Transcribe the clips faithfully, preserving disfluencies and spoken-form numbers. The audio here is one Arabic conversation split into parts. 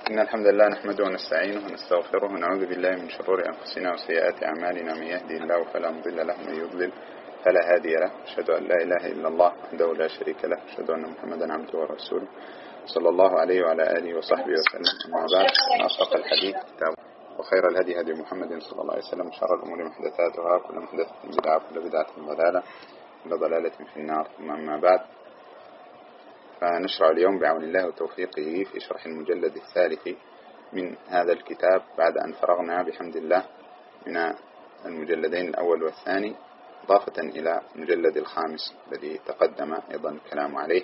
إن الحمد لله نحمده ونستعينه ونستغفره ونعوذ بالله من شرور أنفسنا وسيئات أعمالنا. من يهدي الله فلا مضل له ومن يضلل فلا هادي له. أشهد أن لا إله إلا الله وحده لا شريك له. أشهد أن محمدا عبده ورسوله صلى الله عليه وعلى آله وصحبه وسلم. أما بعد، أصدق الحديث كتاب وخير الهدي هدي محمد صلى الله عليه وسلم، وشر الأمور محدثاتها، كل محدثة بدعة وكل بدعة ضلالة وكل ضلالة في النار. ثم أما بعد، فنشرع اليوم بعون الله وتوفيقه في شرح المجلد الثالث من هذا الكتاب، بعد أن فرغنا بحمد الله من المجلدين الأول والثاني، إضافة إلى المجلد الخامس الذي تقدم أيضا الكلام عليه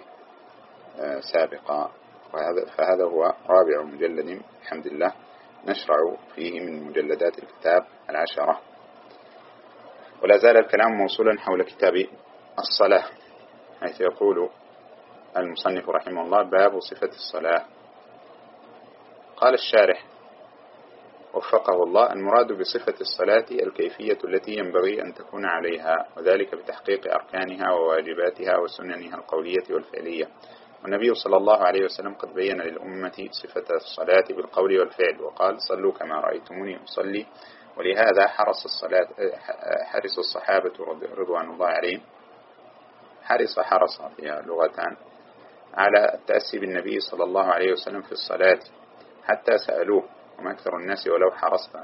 سابقا. فهذا هو رابع مجلد بحمد الله نشرع فيه من مجلدات الكتاب العشرة. ولا زال الكلام موصولا حول كتاب الصلاة، حيث يقول المصنف رحمه الله: باب صفة الصلاة. قال الشارح وفقه الله: المراد بصفة الصلاة الكيفية التي ينبغي أن تكون عليها، وذلك بتحقيق أركانها وواجباتها وسننها القولية والفعلية. والنبي صلى الله عليه وسلم قد بين للأمة صفة الصلاة بالقول والفعل، وقال: صلوا كما رأيتموني أصلي. ولهذا حرص الصلاة حرص الصحابة رضوان الله عليهم حرص حرص فيها لغتان على التأسي بالنبي صلى الله عليه وسلم في الصلاة، حتى سألوه: وما أكثر الناس ولو حرصت.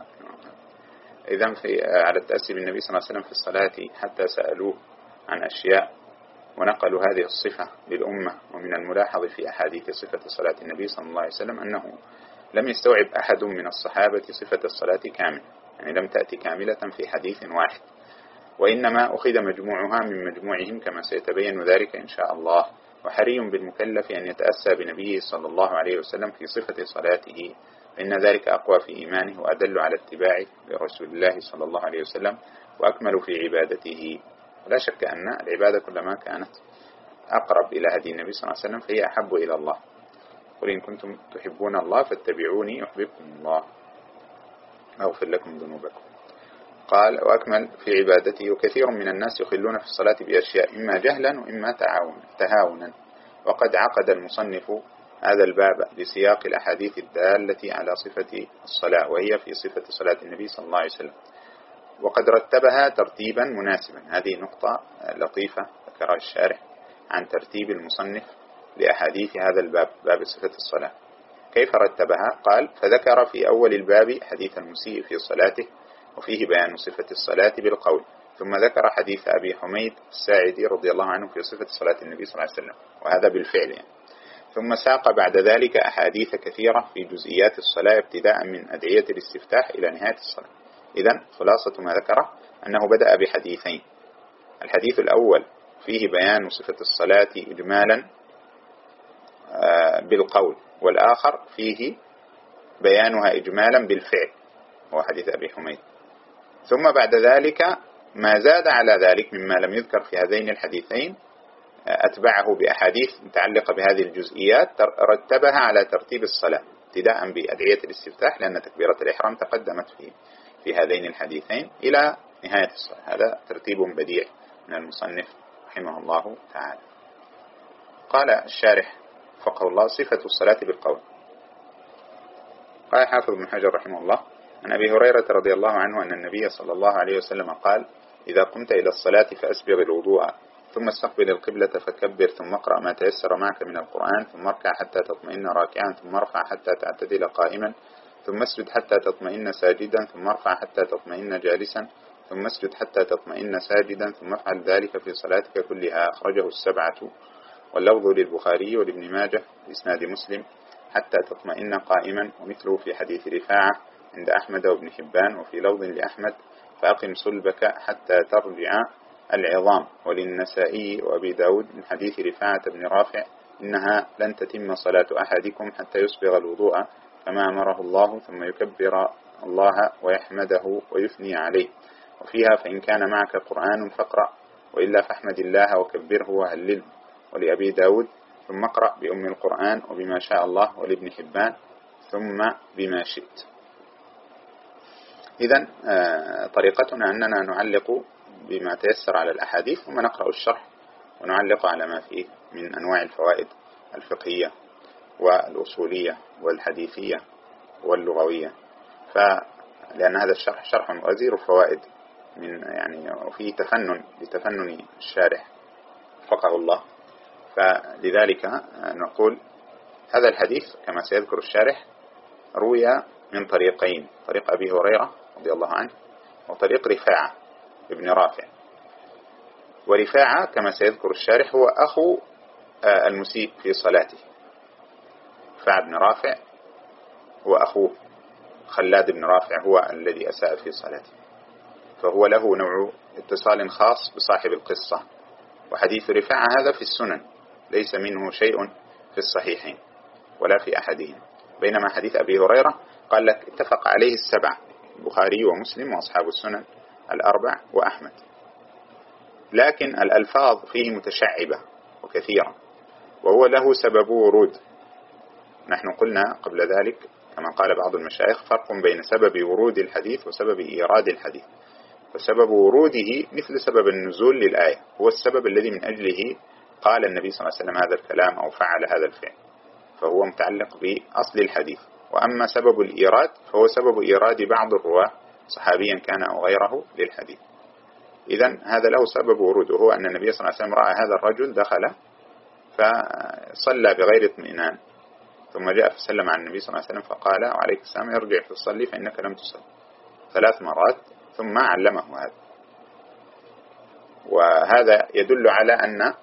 إذن في على التأسي بالنبي صلى الله عليه وسلم في الصلاة حتى سألوه عن أشياء، ونقلوا هذه الصفة للأمة. ومن الملاحظ في أحاديث صفة صلاة النبي صلى الله عليه وسلم أنه لم يستوعب أحد من الصحابة صفة الصلاة كاملة، يعني لم تأتي كاملة في حديث واحد، وإنما أخذ مجموعها من مجموعهم كما سيتبين ذلك إن شاء الله. وحري بالمكلف أن يتأسى بنبيه صلى الله عليه وسلم في صفة صلاته، فإن ذلك أقوى في إيمانه وأدل على اتباعه لرسول الله صلى الله عليه وسلم، وأكمل في عبادته. ولا شك أن العبادة كلما كانت أقرب إلى هدي النبي صلى الله عليه وسلم فهي أحب إلى الله. قل إن كنتم تحبون الله فاتبعوني يحببكم الله أغفر لكم ذنوبكم. قال: وأكمل في عبادته. وكثير من الناس يخلون في الصلاة بأشياء، إما جهلا وإما تهاونا. وقد عقد المصنف هذا الباب بسياق الأحاديث الدالة على صفة الصلاة، وهي في صفة صلاة النبي صلى الله عليه وسلم، وقد رتبها ترتيبا مناسبا. هذه نقطة لطيفة ذكرها الشارح عن ترتيب المصنف لأحاديث هذا الباب، باب صفة الصلاة. كيف رتبها؟ قال: فذكر في أول الباب حديث المسيء في صلاته، وفيه بيان صفة الصلاة بالقول، ثم ذكر حديث أبي حميد الساعدي رضي الله عنه في صفة صلاة النبي صلى الله عليه وسلم، وهذا بالفعل يعني. ثم ساق بعد ذلك أحاديث كثيرة في جزئيات الصلاة، ابتداء من أدعية الاستفتاح إلى نهاية الصلاة. إذن خلاصة ما ذكره أنه بدأ بحديثين: الحديث الأول فيه بيان صفة الصلاة إجمالا بالقول، والآخر فيه بيانها إجمالا بالفعل، هو حديث أبي حميد. ثم بعد ذلك ما زاد على ذلك مما لم يذكر في هذين الحديثين أتبعه بأحاديث متعلقة بهذه الجزئيات، رتبها على ترتيب الصلاة، ابتداء بأدعية الاستفتاح، لأن تكبيرة الإحرام تقدمت في في هذين الحديثين إلى نهاية الصلاة. هذا ترتيب بديع من المصنف رحمه الله تعالى. قال الشارح فقه الله: صفة الصلاة بالقول. قال حافظ بن حجر رحمه الله: عن أبي هريرة رضي الله عنه أن النبي صلى الله عليه وسلم قال: إذا قمت إلى الصلاة فأسبغ الوضوء، ثم استقبل القبلة فكبر، ثم اقرأ ما تيسر معك من القرآن، ثم اركع حتى تطمئن راكعا، ثم ارفع حتى تعتدل قائما، ثم اسجد حتى تطمئن ساجدا، ثم ارفع حتى تطمئن جالسا، ثم اسجد حتى تطمئن ساجدا، ثم افعل ذلك في صلاتك كلها. أخرجه السبعة، واللفظ للبخاري ولابن ماجه بإسناد مسلم: حتى تطمئن قائما. ومثله في حديث رفاعة عند أحمد وابن حبان، وفي لفظ لأحمد: فأقم صلبك حتى ترجع العظام. وللنسائي وأبي داود من حديث رفاعة بن رافع: إنها لن تتم صلاة أحدكم حتى يسبغ الوضوء كما أمره الله، ثم يكبر الله ويحمده ويثني عليه. وفيها: فإن كان معك قرآن فاقرأ، وإلا فاحمد الله وكبره وهلله. ولأبي داود: ثم اقرأ بأم القرآن وبما شاء الله. ولابن حبان: ثم بما شئت. إذن طريقتنا أننا نعلق بما تيسر على الأحاديث، ثم نقرأ الشرح ونعلق على ما فيه من أنواع الفوائد الفقهية والأصولية والحديثية واللغوية. فلأن هذا الشرح شرح وزير الفوائد من يعني وفيه تفنن لتفنن الشارح وفقه الله. فلذلك نقول هذا الحديث كما سيذكر الشارح روي من طريقين، طريق أبي هريرة رضي الله عنه وطريق رفاعة ابن رافع. ورفاعة كما سيذكر الشارح هو أخو المسيء في صلاته، رفاعة بن رافع هو أخوه خلاد بن رافع هو الذي أساء في صلاته، فهو له نوع اتصال خاص بصاحب القصة. وحديث رفاعة هذا في السنن ليس منه شيء في الصحيحين ولا في أحدهم، بينما حديث أبي هريرة قال لك اتفق عليه السبع، البخاري ومسلم وأصحاب السنن الأربع وأحمد، لكن الألفاظ فيه متشعبة وكثيرة وهو له سبب ورود. نحن قلنا قبل ذلك كما قال بعض المشايخ فرق بين سبب ورود الحديث وسبب إيراد الحديث. فسبب وروده مثل سبب النزول للآية، هو السبب الذي من أجله قال النبي صلى الله عليه وسلم هذا الكلام أو فعل هذا الفعل، فهو متعلق بأصل الحديث. وأما سبب الإيراد فهو سبب إيراد بعض الرواة صحابيا كان أو غيره للحديث. إذن هذا له سبب وروده، هو أن النبي صلى الله عليه وسلم رأى هذا الرجل دخل فصلى بغير اطمئنان، ثم جاء فسلم على النبي صلى الله عليه وسلم فقال وعليك السلام ارجع فصلي فإنك لم تصل ثلاث مرات، ثم علمه هذا. وهذا يدل على أن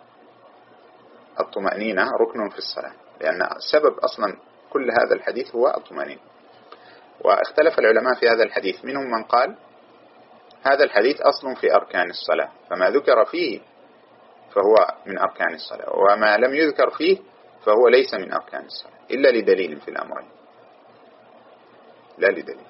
الطمأنينة ركن في الصلاة، لأن السبب أصلا كل هذا الحديث هو الطمأنينة. واختلف العلماء في هذا الحديث، منهم من قال هذا الحديث أصل في أركان الصلاة، فما ذكر فيه فهو من أركان الصلاة، وما لم يذكر فيه فهو ليس من أركان الصلاة إلا لدليل في الأمرين، لا لدليل.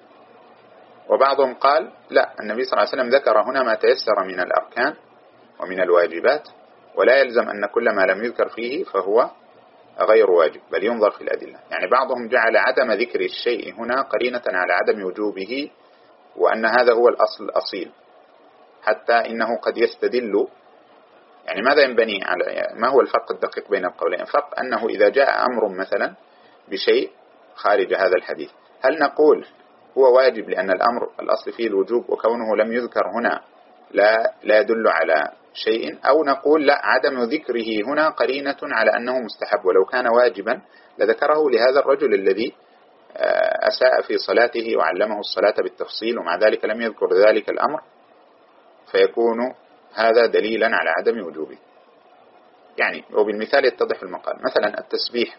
وبعضهم قال لا، النبي صلى الله عليه وسلم ذكر هنا ما تيسر من الأركان ومن الواجبات، ولا يلزم أن كل ما لم يذكر فيه فهو غير واجب، بل ينظر في الأدلة. يعني بعضهم جعل عدم ذكر الشيء هنا قرينة على عدم وجوبه، وأن هذا هو الأصل الأصيل، حتى إنه قد يستدل. يعني ماذا ينبني على ما هو الفرق الدقيق بين القولين؟ الفرق أنه إذا جاء أمر مثلا بشيء خارج هذا الحديث، هل نقول هو واجب لأن الأمر الأصل فيه الوجوب وكونه لم يذكر هنا لا لا يدل على شيء، أو نقول لا، عدم ذكره هنا قرينة على أنه مستحب، ولو كان واجبا لذكره لهذا الرجل الذي أساء في صلاته وعلمه الصلاة بالتفصيل ومع ذلك لم يذكر ذلك الأمر، فيكون هذا دليلا على عدم وجوبه. يعني وبالمثال يتضح المقال. مثلا التسبيح،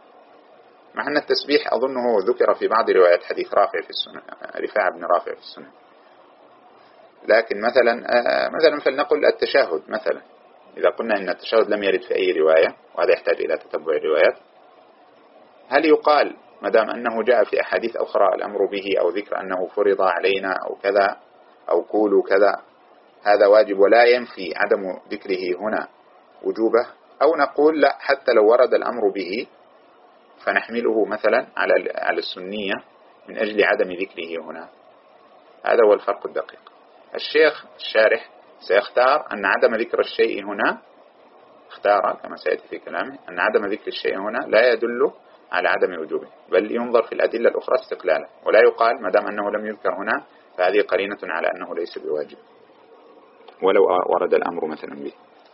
مع أن التسبيح أظنه ذكر في بعض روايات حديث رافع في السنن، رفاعة بن رافع في السنن، لكن مثلا مثلا فلنقل التشهد مثلا، إذا قلنا إن التشهد لم يرد في أي رواية وهذا يحتاج إلى تتبع الروايات، هل يقال ما دام أنه جاء في أحاديث أخرى الأمر به أو ذكر أنه فرض علينا أو كذا أو قولوا كذا هذا واجب ولا ينفي عدم ذكره هنا وجوبه؟ أو نقول لا، حتى لو ورد الأمر به فنحمله مثلا على على السنية من أجل عدم ذكره هنا. هذا هو الفرق الدقيق. الشيخ الشارح سيختار أن عدم ذكر الشيء هنا، اختار كما سيأتي في كلامه أن عدم ذكر الشيء هنا لا يدل على عدم وجوبه، بل ينظر في الأدلة الأخرى استقلالا، ولا يقال ما دام أنه لم يذكر هنا فهذه قرينة على أنه ليس بواجب ولو ورد الأمر مثلا به.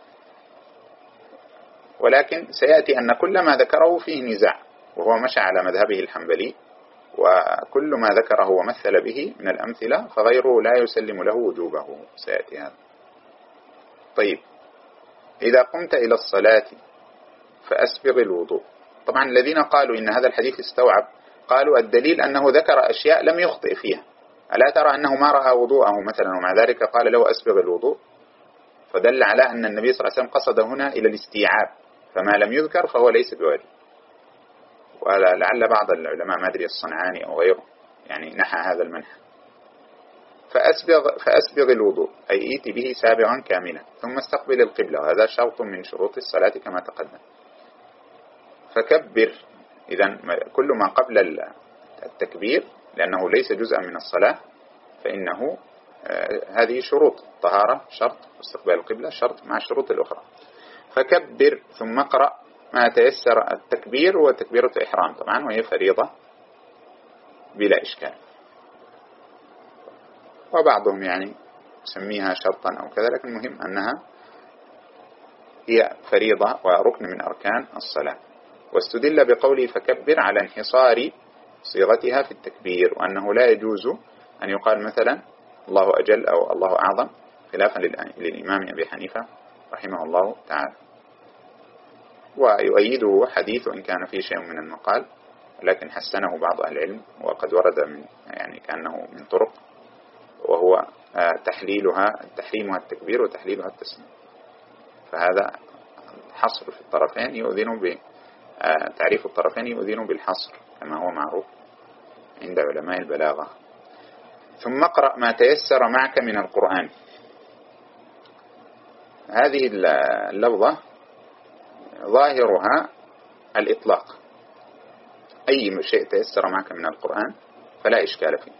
ولكن سيأتي أن كل ما ذكره فيه نزاع، وهو مشى على مذهبه الحنبلي، وكل ما ذكره ومثل به من الأمثلة فغيره لا يسلم له وجوبه، سيأتي هذا. طيب، إذا قمت إلى الصلاة فأسبغ الوضوء. طبعا الذين قالوا إن هذا الحديث استوعب قالوا الدليل أنه ذكر أشياء لم يخطئ فيها، ألا ترى أنه ما رأى وضوءه مثلا ومع ذلك قال له أسبغ الوضوء؟ فدل على أن النبي صلى الله عليه وسلم قصد هنا إلى الاستيعاب، فما لم يذكر فهو ليس بواجب. ولعل بعض العلماء ما أدري الصنعاني أو غيره يعني نحى هذا المنح. فأسبغ, فأسبغ الوضوء أي إيتي به سابغا كاملا، ثم استقبل القبلة، وهذا شرط من شروط الصلاة كما تقدم. فكبر، إذن كل ما قبل التكبير لأنه ليس جزءا من الصلاة فإنه هذه شروط، طهارة شرط، واستقبال القبلة شرط مع الشروط الأخرى. فكبر ثم اقرأ ما تيسر التكبير وتكبيرة إحرام طبعا، وهي فريضة بلا إشكال. وبعضهم يعني يسميها شرطا أو كذا، لكن المهم أنها هي فريضة وركن من أركان الصلاة. واستدل بقوله فكبر على انحصار صيغتها في التكبير، وأنه لا يجوز أن يقال مثلا الله أجل أو الله أعظم، خلافا للإمام أبي حنيفة رحمه الله تعالى. ويؤيده حديث إن كان فيه شيء من المقال، لكن حسنه بعض أهل العلم، وقد ورد من يعني كأنه من طرق، وهو تحليلها تحريمها التكبير وتحليلها التسليم. فهذا حصر في الطرفين يؤذن ب تعريف الطرفين يؤذن بالحصر كما هو معروف عند علماء البلاغة. ثم اقرأ ما تيسر معك من القرآن. هذه اللفظة ظاهرها الإطلاق، أي شيء تيسر معك من القرآن فلا إشكال فيه،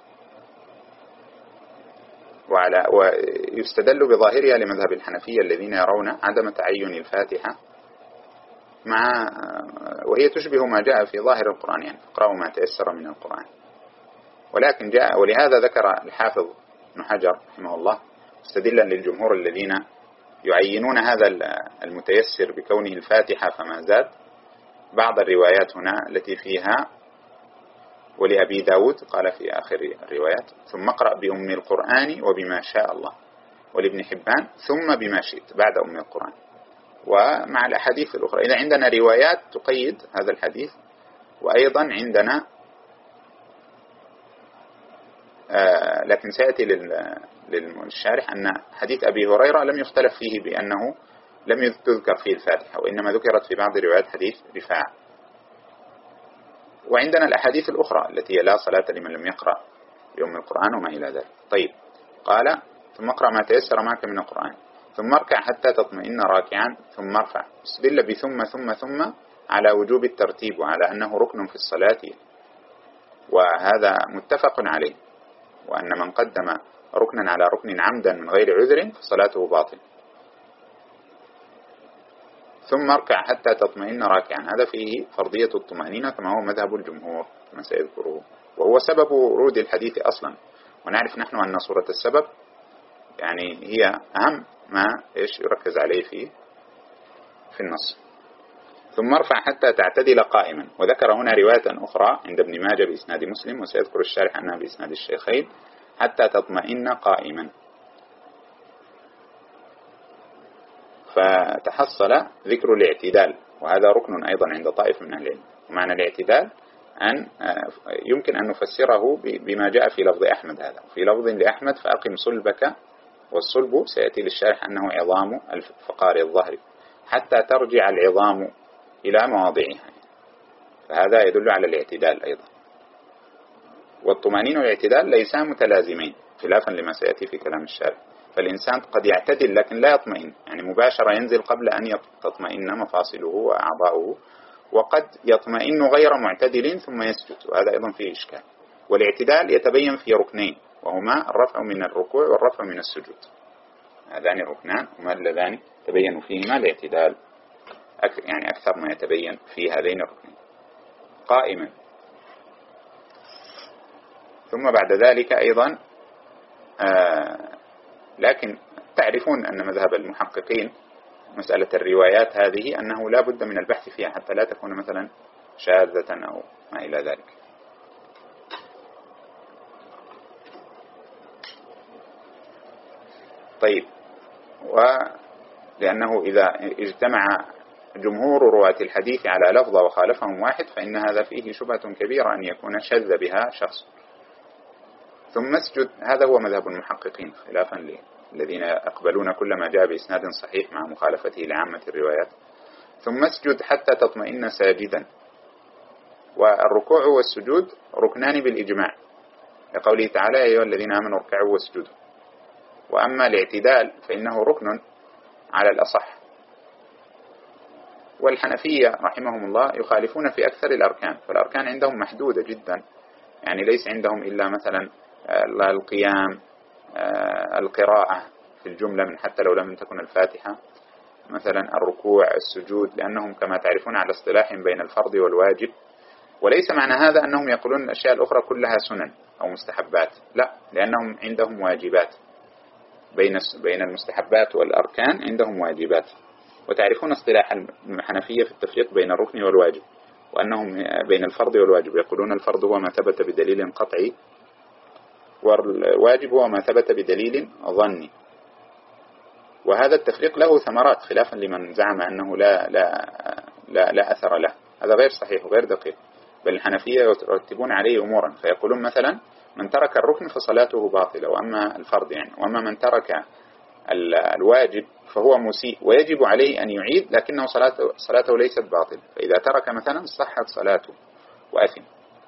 وعلى ويستدل بظاهرها لمذهب الحنفية الذين يرون عدم تعين الفاتحة، مع وهي تشبه ما جاء في ظاهر القرآن، يعني اقرأوا ما تيسر من القرآن. ولكن جاء ولهذا ذكر الحافظ ابن حجر رحمه الله مستدلا للجمهور الذين يعينون هذا المتيسر بكونه الفاتحة فما زاد، بعض الروايات هنا التي فيها ولأبي داود قال في آخر الروايات ثم اقرأ بأم القرآن وبما شاء الله، ولابن حبان ثم بما شئت بعد أم القرآن. ومع الأحاديث الأخرى إذا عندنا روايات تقيد هذا الحديث، وأيضا عندنا آه لكن سيأتي للشارح أن حديث أبي هريرة لم يختلف فيه بأنه لم تذكر فيه الفاتحة، وإنما ذكرت في بعض روايات حديث رفاعة. وعندنا الأحاديث الأخرى التي لا صلاة لمن لم يقرأ بأم القرآن وما إلى ذلك. طيب، قال ثم اقرأ ما تيسر معك من القرآن ثم اركع حتى تطمئن راكعا ثم ارفع. استدل بثم ثم ثم على وجوب الترتيب وعلى أنه ركن في الصلاة، وهذا متفق عليه، وأن من قدم ركنا على ركن عمدا من غير عذر فصلاته باطل. ثم اركع حتى تطمئن راكعا، هذا فيه فرضية الطمأنينة كما هو مذهب الجمهور كما سيذكره، وهو سبب ورود الحديث أصلا. ونعرف نحن أن صورة السبب يعني هي أهم ما إيش يركز عليه في في النص. ثم ارفع حتى تعتدل قائما. وذكر هنا رواية أخرى عند ابن ماجه بإسناد مسلم، وسيذكر الشارح أنها بإسناد الشيخين، حتى تطمئن قائما. فتحصل ذكر الاعتدال، وهذا ركن أيضا عند طائفة من أهل العلم. ومعنى الاعتدال أن يمكن أن نفسره بما جاء في لفظ أحمد، هذا في لفظ لأحمد فأقم صلبك، والصلب سيأتي للشارح أنه عظام الفقار الظهر، حتى ترجع العظام إلى مواضعها، فهذا يدل على الاعتدال أيضا. والطمأنينة والاعتدال ليسا متلازمين خلافا لما سيأتي في كلام الشارح. فالإنسان قد يعتدل لكن لا يطمئن، يعني مباشرة ينزل قبل أن تطمئن مفاصله وأعضاؤه، وقد يطمئن غير معتدل ثم يسجد، وهذا أيضا فيه إشكال. والاعتدال يتبين في ركنين، وهما الرفع من الركوع والرفع من السجود، هذان الركنان هما اللذان تبين فيهما الاعتدال، يعني أكثر ما يتبين في هذين الركنين. قائما. ثم بعد ذلك أيضا آه لكن تعرفون أن مذهب المحققين مسألة الروايات هذه أنه لا بد من البحث فيها حتى لا تكون مثلا شاذة أو ما إلى ذلك. طيب، ولأنه إذا اجتمع جمهور رواة الحديث على لفظة وخالفهم واحد فإن هذا فيه شبهة كبيرة أن يكون شذ بها شخص. ثم اسجد، هذا هو مذهب المحققين خلافا للذين يقبلون كل ما جاء بإسناد صحيح مع مخالفته لعامة الروايات. ثم اسجد حتى تطمئن ساجدا. والركوع والسجود ركنان بالإجماع لقوله تعالى يا أيها الذين آمنوا اركعوا واسجدوا. وأما الاعتدال فإنه ركن على الأصح. والحنفية رحمهم الله يخالفون في أكثر الأركان، فالأركان عندهم محدودة جدا، يعني ليس عندهم إلا مثلا القيام، القراءة في الجملة من حتى لو لم تكن الفاتحة، مثلا الركوع، السجود، لأنهم كما تعرفون على اصطلاح بين الفرض والواجب. وليس معنى هذا أنهم يقولون الأشياء الأخرى كلها سنن أو مستحبات، لا، لأنهم عندهم واجبات. بين بين المستحبات والأركان عندهم واجبات. وتعرفون اصطلاح الحنفية في التفريق بين الركن والواجب، وأنهم بين الفرض والواجب يقولون الفرض هو ما ثبت بدليل قطعي، والواجب هو ما ثبت بدليل ظني. وهذا التفريق له ثمرات، خلافا لمن زعم أنه لا لا لا, لا أثر له. هذا غير صحيح وغير دقيق، بل الحنفية يرتبون عليه أمورا، فيقولون مثلا من ترك الركن فصلاته باطلة، وأما الفرض يعني، وأما من ترك الواجب فهو مسيء ويجب عليه أن يعيد، لكنه صلاته, صلاته ليست باطلة، فإذا ترك مثلا صحت صلاته وأثم.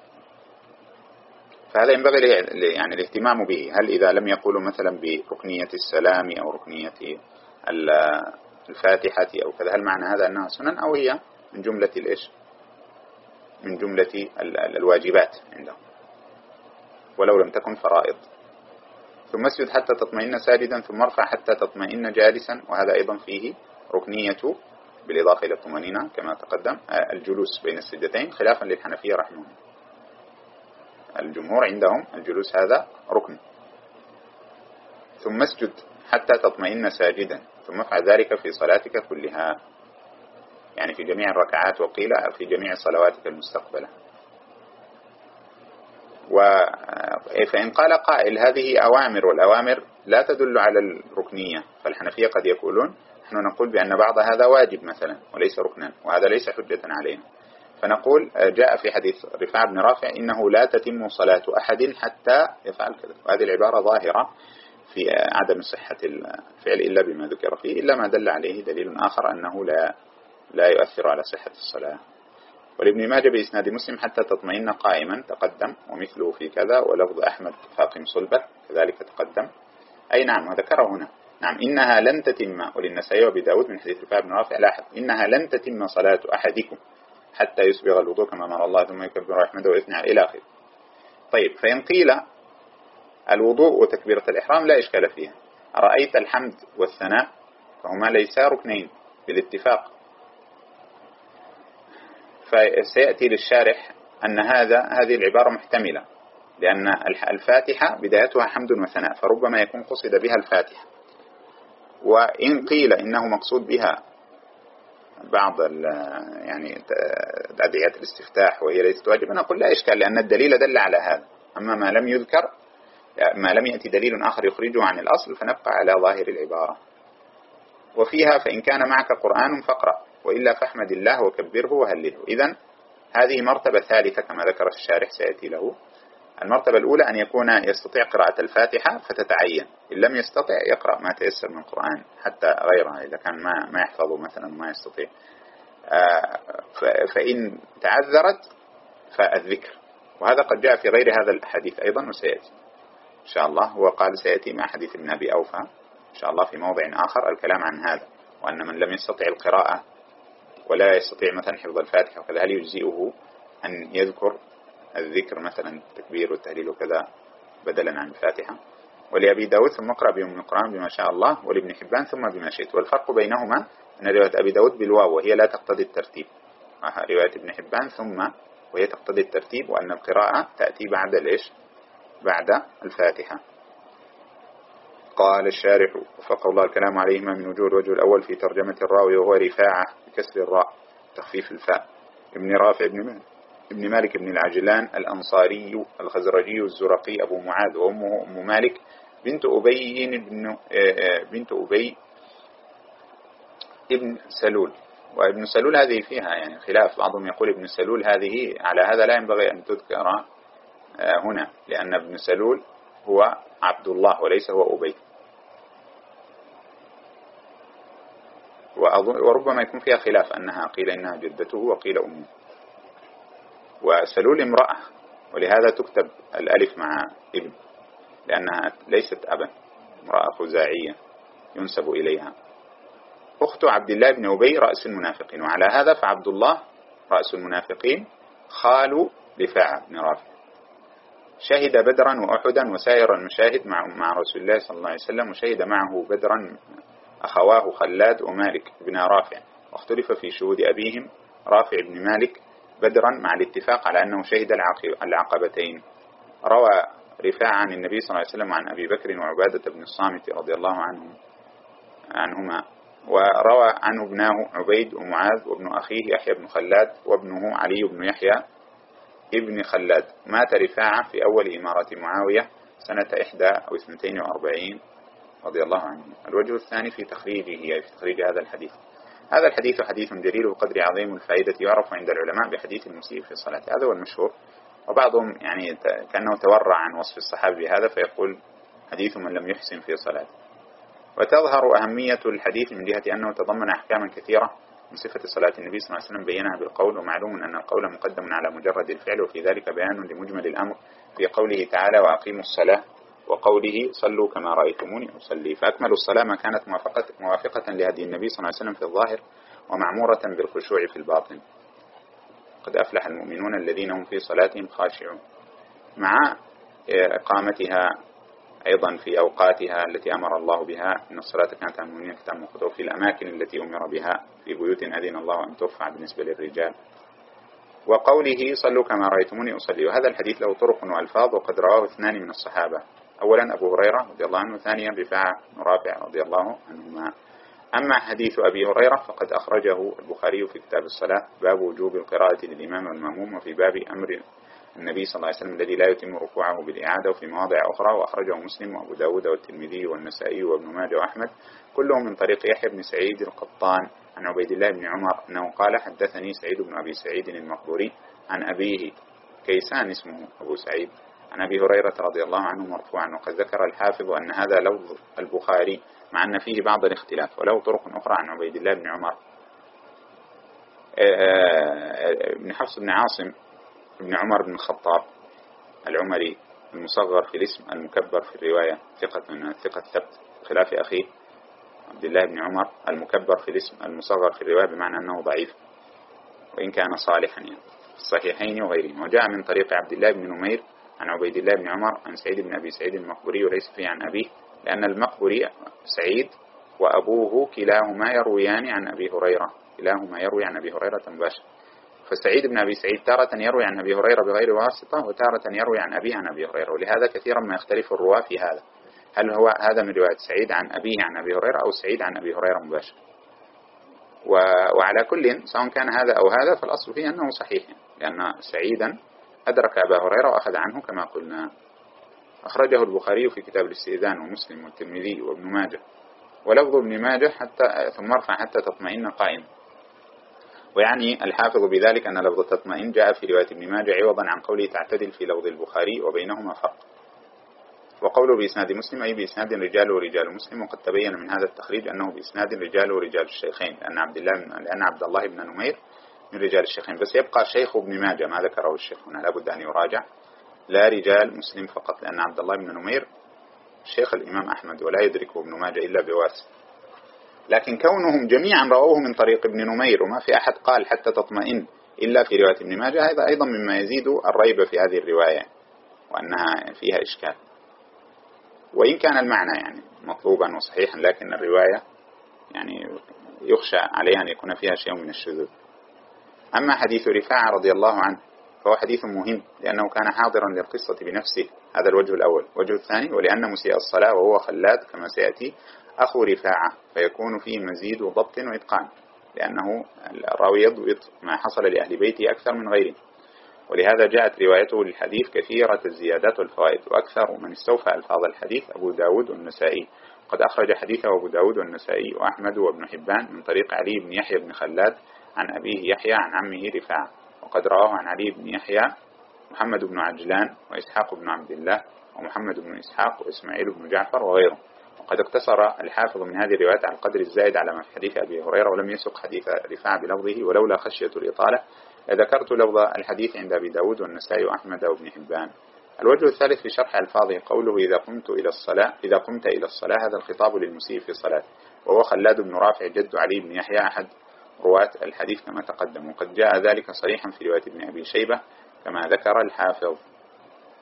فهذا ينبغي يعني الاهتمام به. هل إذا لم يقولوا مثلا بركنية السلام أو ركنية الفاتحة أو كذا، هل معنى هذا أنها سنن أو هي من جملة الإيش؟ من جملة الواجبات عندهم ولو لم تكن فرائض. ثم اسجد حتى تطمئن ساجدا ثم ارفع حتى تطمئن جالسا، وهذا أيضا فيه ركنية بالإضافة إلى الطمأنينة كما تقدم الجلوس بين السجدتين، خلافا للحنفية رحمه الله. الجمهور عندهم الجلوس هذا ركن. ثم اسجد حتى تطمئن ساجدا ثم افعل ذلك في صلاتك كلها، يعني في جميع الركعات، وقيل في جميع صلواتك المستقبلة. فإن قال قائل هذه أوامر، والأوامر لا تدل على الركنية، فالحنفية قد يقولون نحن نقول بأن بعض هذا واجب مثلا وليس ركنا، وهذا ليس حجة علينا. فنقول جاء في حديث رفاعة بن رافع إنه لا تتم صلاة أحد حتى يفعل كذا، وهذه العبارة ظاهرة في عدم صحة الفعل إلا بما ذكر فيه، إلا ما دل عليه دليل آخر أنه لا لا يؤثر على صحة الصلاة. ولابن ماجه بإسناد مسلم حتى تطمئن قائما تقدم، ومثله في كذا، ولفظ أحمد فاقم صلبة كذلك تقدم. أي نعم، وذكره هنا. نعم، إنها لن تتم، وللنسائي وبداود من حديث رفاعة بن رافع لاحظ إنها لن تتم صلاة أحدكم حتى يسبغ الوضوء كما أمر الله ثم يكبر ويحمده ويثني إلى آخره. طيب، فإن قيل الوضوء وتكبيرة الإحرام لا إشكال فيها، أرأيت الحمد والثناء فهما ليسا ركنين بالاتفاق، فسيأتي للشارح أن هذا هذه العبارة محتملة، لأن الفاتحة بدايتها حمد وثناء، فربما يكون قصد بها الفاتحة. وإن قيل إنه مقصود بها بعض يعني أدعية الاستفتاح وهي ليست واجبة، نقول لا إشكال، لأن الدليل دل على هذا. أما ما لم يذكر، ما لم يأتي دليل آخر يخرجه عن الأصل، فنبقى على ظاهر العبارة. وفيها فإن كان معك قرآن فاقرأ وإلا فاحمد الله وكبره وهلله. إذن هذه مرتبة ثالثة كما ذكر الشارح سيأتي له. المرتبة الأولى أن يكون يستطيع قراءة الفاتحة فتتعين، إن لم يستطع يقرأ ما تيسر من القرآن حتى غيرها إذا كان ما ما يحفظه مثلا ما يستطيع. فإن تعذرت فالذكر، وهذا قد جاء في غير هذا الحديث أيضا وسيأتي إن شاء الله. وقال سيأتي مع حديث ابن أبي أوفى إن شاء الله في موضع آخر الكلام عن هذا، وأن من لم يستطع القراءة ولا يستطيع مثلا حفظ الفاتحة وكذا هل يجزئه أن يذكر الذكر مثلا التكبير والتهليل وكذا بدلا عن الفاتحة. ولأبي داود ثم اقرأ بأم القرآن بما شاء الله، ولابن حبان ثم بما شئت. والفرق بينهما أن رواية أبي داود بالواو وهي لا تقتضي الترتيب، رواية ابن حبان ثم وهي تقتضي الترتيب، وأن القراءة تأتي بعد الإيش؟ بعد الفاتحة. قال الشارح وفق الله الكلام عليهما من وجوه. الوجه الأول في ترجمة الراوي وهو رفاعة بكسر الراء تخفيف الفاء ابن رافع ابن مالك ابن مالك ابن العجلان الأنصاري الخزرجي الزرقي أبو معاذ، وأمه أم مالك بنت أبي بن بنت أبي ابن سلول. وابن سلول هذه فيها يعني خلاف، بعضهم يقول ابن سلول هذه على هذا لا ينبغي أن تذكر هنا، لأن ابن سلول هو عبد الله وليس هو أبي، وربما يكون فيها خلاف أنها قيل إنها جدته وقيل أمه. وسلول امرأة، ولهذا تكتب الألف مع ابن لأنها ليست أبا، امرأة خزاعية ينسب إليها. أخت عبد الله بن أبي رأس المنافقين، وعلى هذا فعبد الله رأس المنافقين خال رفاعة بن رافع، شهد بدرا وأحدا وسائر المشاهد مع مع رسول الله صلى الله عليه وسلم، وشهد معه بدرا أخواه خلاد ومالك بن رافع، واختلف في شهود أبيهم رافع بن مالك بدرا مع الاتفاق على أنه شهد العقبتين. روى رفاعة عن النبي صلى الله عليه وسلم عن أبي بكر وعبادة بن الصامت رضي الله عنهم عنهما، وروى عنه ابناه عبيد ومعاذ وابن أخيه يحيى بن خلاد وابنه علي بن يحيى ابن خلاد. مات رفاعة في أول إمارة معاوية سنة إحدى أو اثنتين وأربعين رضي الله عنه. الوجه الثاني في تخريجه في تخريج هذا الحديث. هذا الحديث حديث جليل وقدر عظيم الفائدة، يعرف عند العلماء بحديث المسيء في الصلاة، هذا هو المشهور، وبعضهم يعني كأنه تورع عن وصف الصحابي بهذا فيقول حديث من لم يحسن في صلاته. وتظهر أهمية الحديث من جهة أنه تضمن أحكاما كثيرة من صفة صلاة النبي صلى الله عليه وسلم بينها بالقول، ومعلوم أن القول مقدم على مجرد الفعل، وفي ذلك بيان لمجمل الأمر في قوله تعالى وأقيموا الصلاة، وقوله صلوا كما رأيتموني أصلي. فأكمل الصلاة ما كانت موافقة, موافقة لهدي النبي صلى الله عليه وسلم في الظاهر، ومعمورة بالخشوع في الباطن. قد أفلح المؤمنون الذين هم في صلاتهم خاشعون، مع إقامتها أيضا في أوقاتها التي أمر الله بها، إن الصلاة كانت على المؤمنين كتابا موقوتا، في الأماكن التي أمر بها في بيوت أذن الله أن ترفع بالنسبة للرجال. وقوله صلوا كما رأيتموني أصلي. وهذا الحديث له طرق وألفاظ، وقد رواه اثنان من الصحابة، أولا أبو هريرة رضي الله عنه، ثانيا رفاعة بن رافع رضي الله عنهما. أما حديث أبي هريرة فقد أخرجه البخاري في كتاب الصلاة باب وجوب القراءة للإمام والمأموم، وفي باب أمر النبي صلى الله عليه وسلم الذي لا يتم ركوعه بالإعادة، وفي مواضع أخرى. وأخرجه مسلم وأبو داود والترمذي والنسائي وابن ماجه وأحمد كلهم من طريق يحيى بن سعيد القطان عن عبيد الله بن عمر أنه قال حدثني سعيد بن أبي سعيد المقبوري عن أبيه كيسان اسمه أبو سعيد عن أبي هريرة رضي الله عنه مرفوعا. وقد ذكر الحافظ أن هذا لفظ البخاري مع أن فيه بعض الاختلاف، وله طرق أخرى عن عبيد الله بن عمر بن حفص بن عاصم بن عمر بن الخطاب العمري المصغر في الاسم المكبر في الرواية، ثقة من ثقة ثبت، خلاف أخيه عبد الله بن عمر المكبر في الاسم المصغر في الرواية بمعنى أنه ضعيف وإن كان صالحا يعني في الصحيحين وغيرهم. وجاء من طريق عبد الله بن نمير عن عبيد الله بن عمر عن سعيد بن أبي سعيد المقبري، وليس فيه عن أبيه، لأن المقبري سعيد وأبوه كلاهما يرويان عن أبي هريرة، كلاهما يروي عن أبي هريرة مباشرة. فسعيد بن أبي سعيد تارة يروي عن أبي هريرة بغير واسطة، وتارة يروي عن أبيه عن أبي هريرة، ولهذا كثيرا ما يختلف الرواة في هذا، هل هو هذا من رواية سعيد عن أبيه عن أبي هريرة أو سعيد عن أبي هريرة مباشرة. وعلى كل سواء كان هذا أو هذا فالأصل فيه أنه صحيح، لأن سعيدا أدرك أبا هريرة وأخذ عنه كما قلنا. أخرجه البخاري في كتاب الاستئذان ومسلم والترمذي وابن ماجه، ولفظ ابن ماجه حتى ثم ارفع حتى تطمئن قائما. ويعني الحافظ بذلك أن لفظ تطمئن جاء في رواية ابن ماجه عوضا عن قوله تعتدل في لفظ البخاري، وبينهما فرق. وقوله بإسناد مسلم أي بإسناد رجال ورجال مسلم، وقد تبين من هذا التخريج أنه بإسناد رجال ورجال الشيخين، لأن عبد الله لأن عبد الله بن نمير من رجال الشيخين، بس يبقى شيخ ابن ماجه ما ذكره الشيخ هنا، لابد أن يراجع، لا رجال مسلم فقط، لأن عبد الله بن نمير شيخ الإمام أحمد ولا يدركه ابن ماجه إلا بواسطة. لكن كونهم جميعا رووه من طريق ابن نمير وما في أحد قال حتى تطمئن إلا في رواية ابن ماجه، هذا أيضا مما يزيد الريب في هذه الرواية وأنها فيها إشكال، وإن كان المعنى يعني مطلوبا وصحيحا، لكن الرواية يعني يخشى عليها أن يكون فيها شيء من الشذوذ. أما حديث رفاعة رضي الله عنه فهو حديث مهم، لأنه كان حاضرا للقصة بنفسه، هذا الوجه الأول. الوجه الثاني ولأن مسيء الصلاة وهو خلاد كما سيأتي أخو رفاعة، فيكون فيه مزيد ضبط وإتقان، لأنه الراوي يضبط ما حصل لأهل بيته أكثر من غيره، ولهذا جاءت روايته للحديث كثيرة الزيادات والفوائد. وأكثر من استوفى ألفاظ الحديث أبو داود والنسائي، قد أخرج حديثه أبو داود والنسائي وأحمد وابن حبان من طريق علي بن يحيى بن خلاد عن أبيه يحيى عن عمه رفاعة، وقد رواه عن علي بن يحيى محمد بن عجلان وإسحاق بن عبد الله ومحمد بن إسحاق وإسماعيل بن جعفر وغيره. وقد اقتصر الحافظ من هذه الروايات على القدر الزائد على ما في حديث أبي هريرة، ولم يسق حديث رفاعة بلفظه، ولولا خشية الإطالة لذكرت لفظ الحديث عند أبي داود والنسائي وأحمد وابن حبان. الوجه الثالث في شرح ألفاظه قوله إذا قمت إلى الصلاة إذا قمت إلى الصلاة، هذا الخطاب للمسيء في الصلاة، وهو خلاد بن رافع جد علي بن يحيى أحد رواة الحديث كما تقدم، وقد جاء ذلك صريحا في رواية ابن أبي شيبة كما ذكر الحافظ.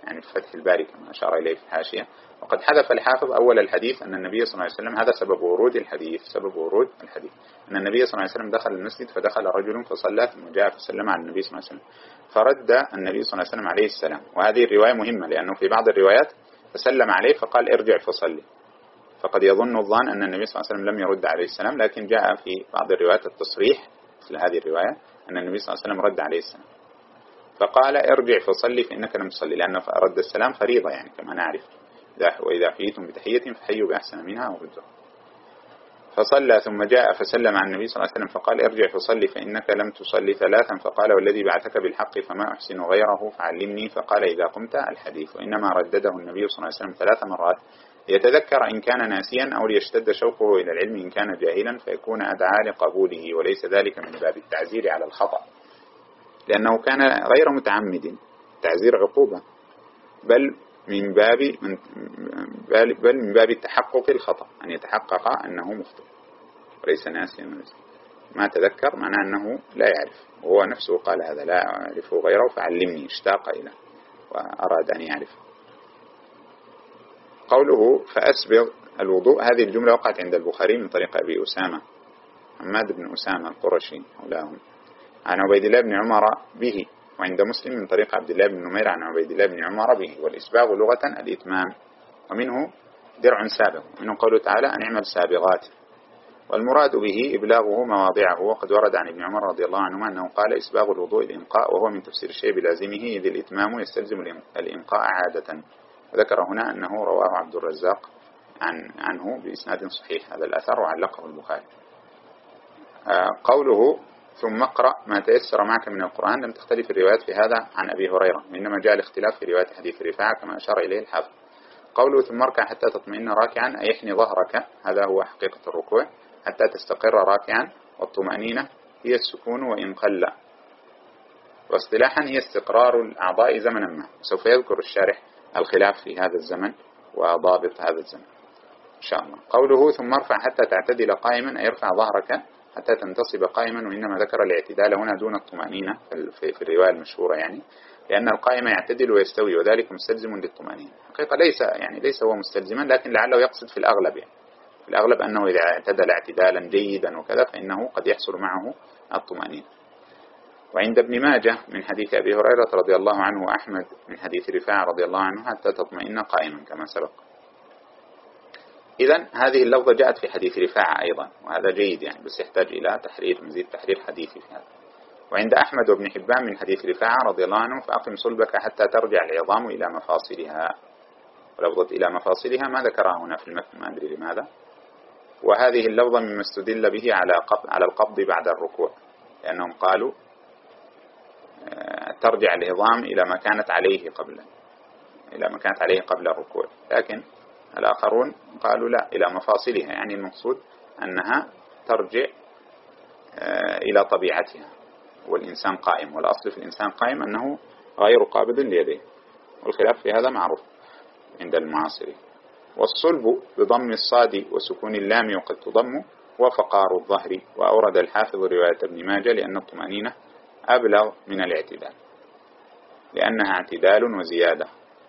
يعني في فتح الباري كما أشار إليه في الحاشية. وقد حذف الحافظ أول الحديث أن النبي صلى الله عليه وسلم، هذا سبب ورود الحديث، سبب ورود الحديث أن النبي صلى الله عليه وسلم دخل المسجد فدخل رجل فصلى ثم جاء فسلم على النبي صلى الله عليه وسلم فرد النبي صلى الله عليه وسلم عليه السلام. وهذه الرواية مهمة لأنه في بعض الروايات فسلم عليه فقال ارجع فصلي، فقد يظن الظان أن النبي صلى الله عليه وسلم لم يرد عليه السلام، لكن جاء في بعض الروايات التصريح مثل هذه الرواية أن النبي صلى الله عليه وسلم رد عليه السلام فقال ارجع فصلي فإنك لم تصلي، لأن رد السلام فريضة يعني كما نعرف، وإذا حييتم بتحية فحيوا بأحسن منها أو ردوها. فصلى ثم جاء فسلم على النبي صلى الله عليه وسلم فقال ارجع فصلي فإنك لم تصلي ثلاثا، فقال والذي بعثك بالحق فما أحسن غيره فعلمني، فقال إذا قمت الحديث. وإنما ردده النبي صلى الله عليه وسلم ثلاث مرات ليتذكر إن كان ناسيا أو ليشتد شوقه إلى العلم إن كان جاهلا فيكون أدعى لقبوله، وليس ذلك من باب التعزير على الخطأ لأنه كان غير متعمد، تعزير عقوبة، بل من باب من بل من باب التحقق الخطأ، أن يتحقق أنه مخطئ وليس ناسيا. ما تذكر معناه أنه لا يعرف، وهو نفسه قال هذا لا أعرفه غيره فعلمني، اشتاق إلى وأراد أن يعرف. قوله فأسبغ الوضوء، هذه الجملة وقعت عند البخاري من طريق أبي أسامة حماد بن أسامة القرشي مولاهم عن عبيد الله بن عمر به، وعند مسلم من طريق عبد الله بن نمير عن عبيد الله بن عمر به. والإسباغ لغة الإتمام، ومنه درع سابغ، ومنه قوله تعالى أن اعمل سابغات، والمراد به إبلاغه مواضعه. وقد ورد عن ابن عمر رضي الله عنهما أنه قال إسباغ الوضوء الإنقاء، وهو من تفسير الشيء بلازمه إذ الإتمام يستلزم الإنقاء عادة. وذكر هنا أنه رواه عبد الرزاق عن عنه بإسناد صحيح هذا الأثر وعلقه البخاري. آه قوله ثم اقرأ ما تيسر معك من القرآن، لم تختلف الروايات في هذا عن أبي هريرة، وإنما جاء الاختلاف في رواية حديث رفاعة كما أشار إليه الحافظ. قوله ثم اركع حتى تطمئن راكعا أي احني ظهرك، هذا هو حقيقة الركوع، حتى تستقر راكعا، والطمأنينة هي السكون وإن قل، واصطلاحا هي استقرار الأعضاء زمنا ما. سوف يذكر الشارح الخلاف في هذا الزمن وضابط هذا الزمن إن شاء الله. قوله ثم ارفع حتى تعتدل قائما أي ارفع ظهرك حتى تنتصب قائما، وإنما ذكر الاعتدال هنا دون الطمأنينة في الرواية المشهورة، يعني لأن القائم يعتدل ويستوي وذلك مستلزم للطمأنينة. حقيقة ليس يعني ليس هو مستلزما، لكن لعله يقصد في الأغلب، يعني في الأغلب أنه إذا اعتدل اعتدالا جيدا وكذا فإنه قد يحصل معه الطمأنينة. وعند ابن ماجه من حديث أبي هريرة رضي الله عنه وأحمد من حديث رفاعة رضي الله عنه حتى تطمئن قائما كما سبق. إذن هذه اللفظة جاءت في حديث رفاعة أيضا، وهذا جيد يعني، بس يحتاج إلى تحرير مزيد تحرير حديثي في هذا. وعند أحمد وابن حبان من حديث رفاعة رضي الله عنه فأقم صلبك حتى ترجع العظام إلى مفاصلها، ولفظة إلى مفاصلها ما ذكرها هنا في المتن ما أدري لماذا. وهذه اللفظة مما استدل به على على القبض بعد الركوع، لأنهم قالوا ترجع العظام إلى ما كانت عليه قبل إلى ما كانت عليه قبل الركوع، لكن الآخرون قالوا لا، إلى مفاصلها، يعني المقصود أنها ترجع إلى طبيعتها، والإنسان قائم، والأصل في الإنسان قائم أنه غير قابض ليديه، والخلاف في هذا معروف عند المعاصرين. والصلب بضم الصاد وسكون اللام وقد تضم وفقار الظهر. وأورد الحافظ رواية ابن ماجه لأن الطمأنينة أبلغ من الاعتدال لأنها اعتدال وزيادة،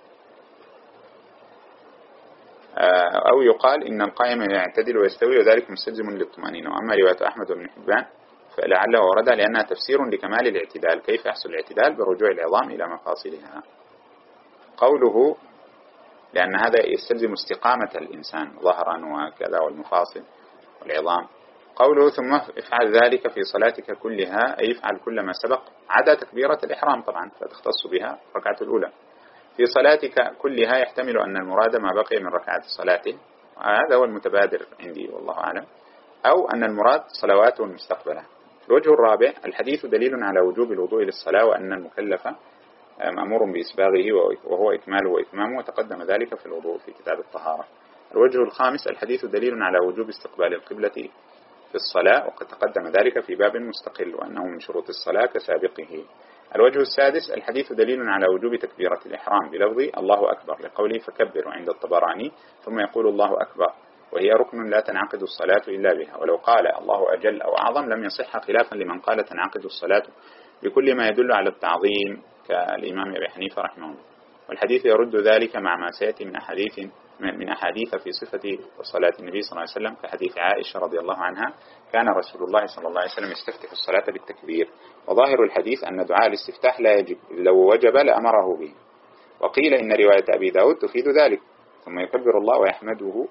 أو يقال إن القائم يعتدل ويستوي وذلك مستلزم للطمأنينة. وأما رواية أحمد بن حبان فلعله وردها لأنها تفسير لكمال الاعتدال، كيف يحصل الاعتدال برجوع العظام إلى مفاصلها. قوله لأن هذا يستلزم استقامة الإنسان ظهرا وكذا والمفاصل والعظام. قوله ثم افعل ذلك في صلاتك كلها أي افعل كل ما سبق عدا تكبيرة الإحرام طبعا فتختص بها ركعة الأولى. في صلاتك كلها يحتمل أن المراد ما بقي من ركعة صلاته، هذا هو المتبادر عندي والله أعلم، أو أن المراد صلواته المستقبلة. الوجه الرابع الحديث دليل على وجوب الوضوء للصلاة وأن المكلف مأمور بإسباغه وهو إكماله وإتمامه، وتقدم ذلك في الوضوء في كتاب الطهارة. الوجه الخامس الحديث دليل على وجوب استقبال القبلة في الصلاة، وقد تقدم ذلك في باب مستقل وأنه من شروط الصلاة كسابقه. الوجه السادس الحديث دليل على وجوب تكبيرة الإحرام بلفظ الله أكبر لقوله فكبر عند الطبراني ثم يقول الله أكبر، وهي ركن لا تنعقد الصلاة إلا بها. ولو قال الله أجل أو أعظم لم يصح، خلافا لمن قال تنعقد الصلاة بكل ما يدل على التعظيم كالإمام أبي حنيفة رحمه الله. والحديث يرد ذلك مع ما سيأتي من أحاديث من أحاديث في صفة صلاة النبي صلى الله عليه وسلم كحديث عائشة رضي الله عنها: كان رسول الله صلى الله عليه وسلم يستفتح الصلاة بالتكبير. وظاهر الحديث أن دعاء الاستفتاح لا يجب، لو وجب لأمره به. وقيل إن رواية أبي داود تفيد ذلك، ثم يكبر الله ويحمده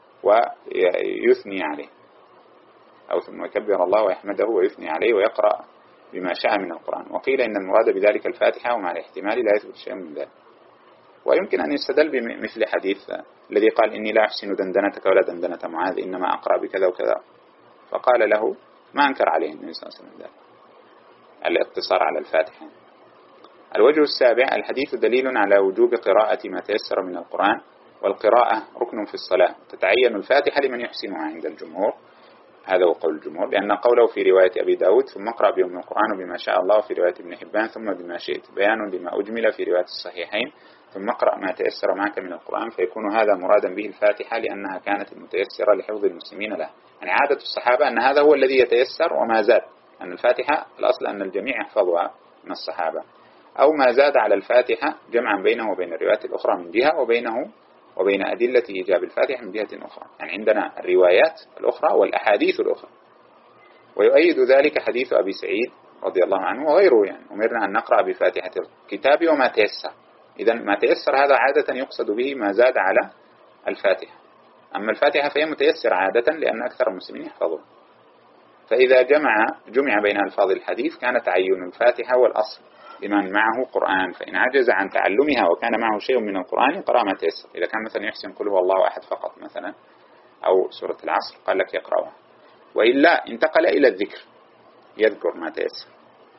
ويثني عليه، أو ثم يكبر الله ويحمده ويثني عليه ويقرأ بما شاء من القرآن. وقيل إن المراد بذلك الفاتحة، ومع الاحتمال لا يثبت شيء من ذلك. ويمكن أن يستدل بمثل حديث الذي قال: إني لا أحسن دندنتك ولا دندنة معاذ، إنما أقرأ بكذا وكذا. فقال له، ما أنكر عليه النبي صلى الله عليه وسلم ذلك، الاقتصار على الفاتحة. الوجه السابع: الحديث دليل على وجوب قراءة ما تيسر من القرآن، والقراءة ركن في الصلاة، تتعين الفاتحة لمن يحسنها عند الجمهور. هذا هو قول الجمهور، لأن قوله في رواية أبي داود: ثم اقرأ بهم القرآن بما شاء الله، في رواية ابن حبان: ثم بما شئت، بيان لما أجمل في رواية الصحيحين: ثم اقرأ ما تيسر معك من القرآن. فيكون هذا مرادا به الفاتحة، لأنها كانت المتيسرة لحفظ المسلمين لها. يعني عادة الصحابة أن هذا هو الذي يتيسر وما زاد، أن الفاتحة الأصل أن الجميع يحفظها من الصحابة، أو ما زاد على الفاتحة جمعا بينه وبين الروايات الأخرى من جهة، وبينه وبين أدلة إيجاب الفاتحة من جهة أخرى. يعني عندنا الروايات الأخرى والأحاديث الأخرى. ويؤيد ذلك حديث أبي سعيد رضي الله عنه وغيره: يعني أمرنا أن نقرأ بفاتحة الكتاب وما تيسر. إذا ما تيسر هذا عادة يقصد به ما زاد على الفاتحة. أما الفاتحة فهي متيسر عادة، لأن أكثر المسلمين يحفظون. فإذا جمع جمع بين ألفاظ الحديث كان تعين الفاتحة والأصل لمن معه قرآن، فإن عجز عن تعلمها وكان معه شيء من القرآن قرأ ما تيسر. إذا كان مثلا يحسن قل هو الله أحد فقط مثلا، أو سورة العصر، قال لك يقرأها. وإلا انتقل إلى الذكر، يذكر ما تيسر.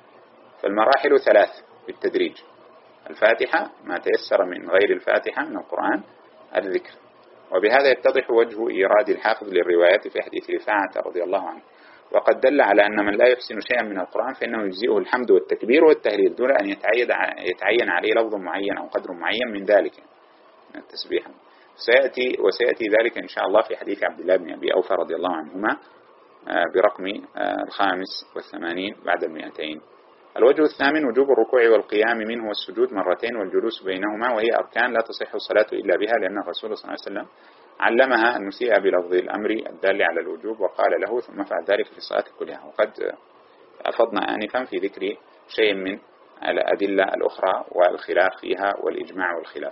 فالمراحل ثلاث بالتدريج: الفاتحة، ما تيسر من غير الفاتحة من القرآن، الذكر. وبهذا يتضح وجه إيراد الحافظ للروايات في حديث رفاعة رضي الله عنه. وقد دل على أن من لا يحسن شيئا من القرآن فإنه يجزئه الحمد والتكبير والتهليل، دون أن يتعين عليه لفظ معين أو قدر معين من ذلك من التسبيح. سيأتي وسيأتي ذلك إن شاء الله في حديث عبد الله بن أبي أوفى رضي الله عنهما برقم الخامس والثمانين بعد المئتين. الوجه الثامن: وجوب الركوع والقيام منه والسجود مرتين والجلوس بينهما، وهي أركان لا تصح الصلاة إلا بها، لأن الرسول صلى الله عليه وسلم علمها المسيء بلفظ الأمر الدال على الوجوب، وقال له: ثم فعل ذلك في الصلاة كلها. وقد أفضنا آنفا في ذكر شيء من الأدلة الأخرى والخلاف فيها والإجماع والخلاف.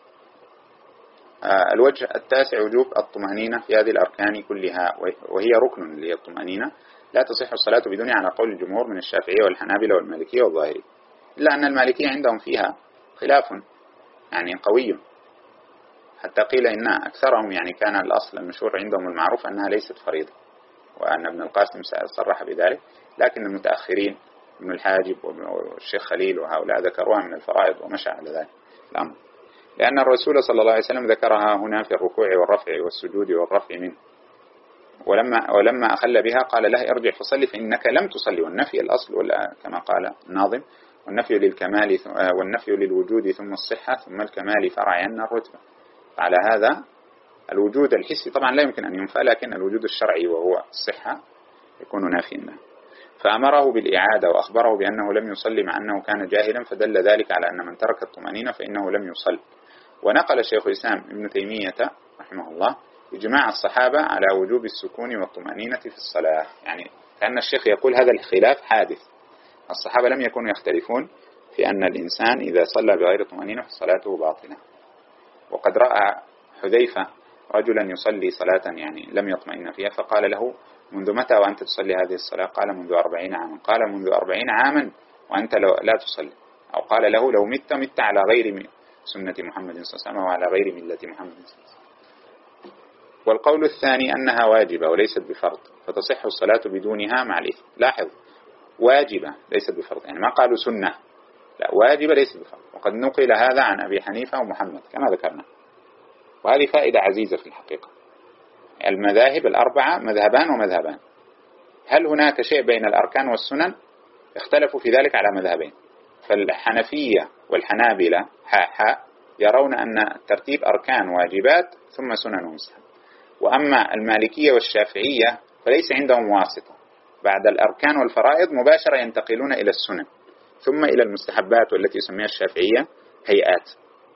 الوجه التاسع: وجوب الطمأنينة في هذه الأركان كلها، وهي ركن اللي هي الطمأنينة، لا تصح الصلاة بدونها على قول الجمهور من الشافعية والحنابلة والمالكية والظاهرية، إلا أن المالكية عندهم فيها خلاف يعني قوي، حتى قيل إن أكثرهم يعني كان الأصل المشهور عندهم المعروف أنها ليست فريضة، وأن ابن القاسم صرح بذلك، لكن المتأخرين ابن الحاجب والشيخ خليل وهؤلاء ذكروها من الفرائض ومشى على ذلك الأمر، لأن الرسول صلى الله عليه وسلم ذكرها هنا في الركوع والرفع والسجود والرفع منه. ولما ولما أخل بها قال له: ارجع فصلي فإنك لم تصلي. والنفي الأصل كما قال الناظم: والنفي للكمال والنفي للوجود ثم الصحة ثم الكمال فرع عن الرتبة. على هذا الوجود الحسي طبعا لا يمكن أن ينفى، لكن الوجود الشرعي وهو الصحة يكون نافيا له. فأمره بالإعادة وأخبره بأنه لم يصلي مع أنه كان جاهلا، فدل ذلك على أن من ترك الطمأنينة فإنه لم يصل. ونقل شيخ الإسلام ابن تيمية رحمه الله إجماع الصحابة على وجوب السكون والطمأنينة في الصلاة، يعني كأن الشيخ يقول هذا الخلاف حادث، الصحابة لم يكونوا يختلفون في أن الإنسان إذا صلى بغير طمأنينة فصلاته باطلة. وقد رأى حذيفة رجلا يصلي صلاة يعني لم يطمئن فيها، فقال له: منذ متى وأنت تصلي هذه الصلاة؟ قال: منذ أربعين عاما. قال: منذ أربعين عاما وأنت لا تصلي. أو قال له: لو مت مت على غير سنة محمد صلى الله عليه وسلم وعلى غير ملة محمد صلى الله عليه وسلم. والقول الثاني أنها واجبة وليست بفرض، فتصح الصلاة بدونها مع الإثم. لاحظ، واجبة ليست بفرض، يعني ما قالوا سنة، لا، واجبة ليست بفرض. وقد نقل هذا عن أبي حنيفة ومحمد كما ذكرنا، وهذه فائدة عزيزة في الحقيقة. المذاهب الأربعة مذهبان ومذهبان، هل هناك شيء بين الأركان والسنن؟ اختلفوا في ذلك على مذهبين. فالحنفية والحنابلة حاء حاء يرون أن ترتيب أركان واجبات ثم سنن ومستحب. وأما المالكية والشافعية فليس عندهم واسطة، بعد الأركان والفرائض مباشرة ينتقلون إلى السنن ثم إلى المستحبات، والتي يسميها الشافعية هيئات.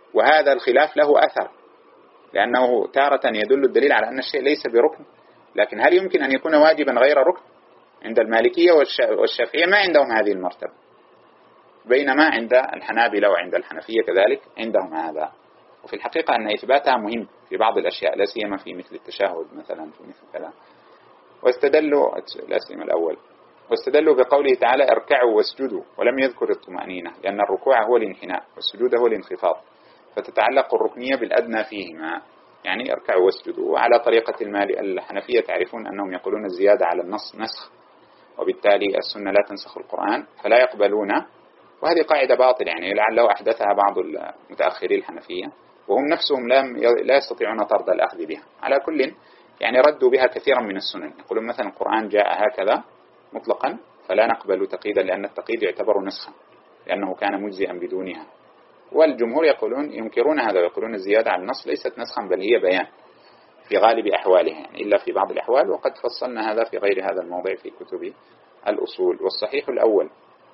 وهذا الخلاف له أثر، لأنه تارة يدل الدليل على أن الشيء ليس بركن، لكن هل يمكن أن يكون واجبا غير ركن؟ عند المالكية والشافعية ما عندهم هذه المرتبة، بينما عند الحنابلة وعند الحنفية كذلك عندهم هذا. وفي الحقيقة أن إثباتها مهم في بعض الأشياء، لا سيما في مثل التشهد مثلا، في مثل كذا. واستدلوا لا سيما الأول واستدلوا بقوله تعالى اركعوا واسجدوا، ولم يذكر الطمأنينة، لأن الركوع هو الانحناء والسجود هو الانخفاض، فتتعلق الركنية بالأدنى فيهما، يعني اركعوا واسجدوا. وعلى طريقة المال الحنفية تعرفون أنهم يقولون الزيادة على النص نسخ، وبالتالي السنة لا تنسخ القرآن، فلا يقبلون. وهذه قاعدة باطل، يعني لعله أحدثها بعض المتأخري الحنفية، وهم نفسهم لا يستطيعون طرد الأخذ بها. على كل يعني ردوا بها كثيرا من السنن، يقولون مثلا القرآن جاء هكذا مطلقا فلا نقبل تقييدا، لأن التقييد يعتبر نسخا لأنه كان مجزئا بدونها. والجمهور يقولون ينكرون هذا ويقولون الزيادة على النص ليست نسخا بل هي بيان في غالب أحوالها، يعني إلا في بعض الأحوال، وقد فصلنا هذا في غير هذا الموضع في كتب الأصول. والصحيح الأول